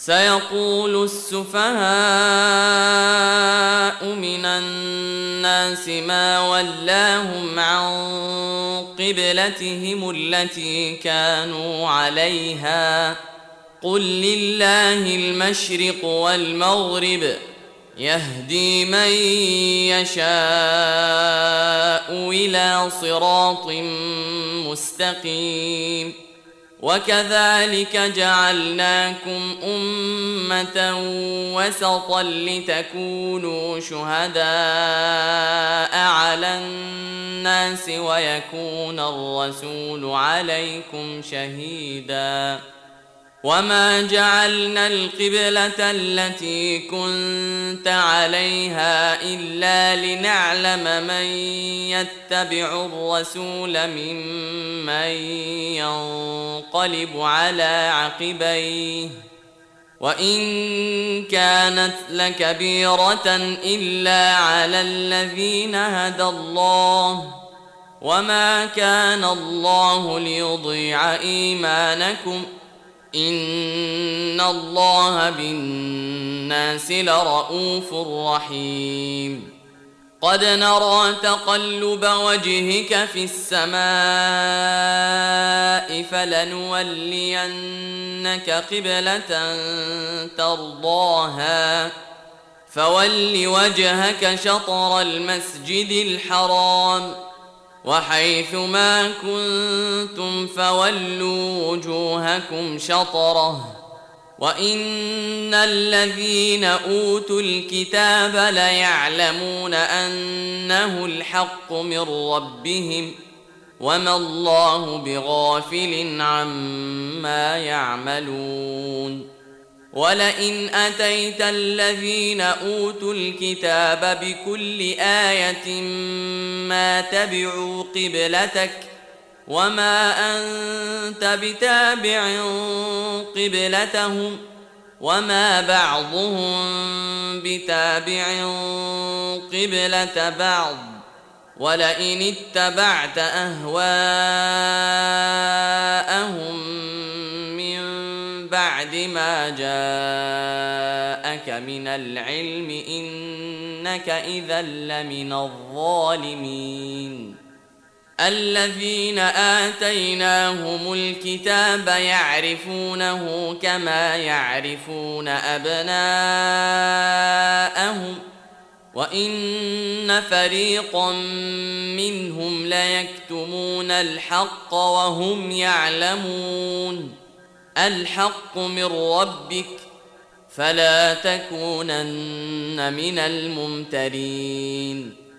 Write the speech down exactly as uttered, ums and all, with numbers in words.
سيقول السفهاء من الناس ما ولاهم عن قبلتهم التي كانوا عليها قل لله المشرق والمغرب يهدي من يشاء إلى صراط مستقيم. وكذلك جعلناكم أمة وسطا لتكونوا شهداء على الناس ويكون الرسول عليكم شهيدا. وما جعلنا القبلة التي كنت عليها إلا لنعلم من يتبع الرسول ممن ينقلب على عقبيه وإن كانت لكبيرة إلا على الذين هدى الله وما كان الله ليضيع إيمانكم إن الله بالناس لرءوف رحيم. قد نرى تقلب وجهك في السماء فلنولينك قبلة ترضاها فول وجهك شطر المسجد الحرام وحيث ما كنتم فولوا وجوهكم شطره وإن الذين أوتوا الكتاب ليعلمون أنه الحق من ربهم وما الله بغافل عما يعملون. ولئن أتيت الذين أوتوا الكتاب بكل آية ما تبعوا قبلتك وما أنت بتابع قبلتهم وما بعضهم بتابع قبلة بعض ولئن اتبعت أهواءهم بعد ما جاءك من العلم إنك إذا لمن الظالمين. الذين آتيناهم الكتاب يعرفونه كما يعرفون أبناءهم وإن فريقا منهم ليكتمون الحق وهم يعلمون. الحق من ربك فلا تكونن من الممترين.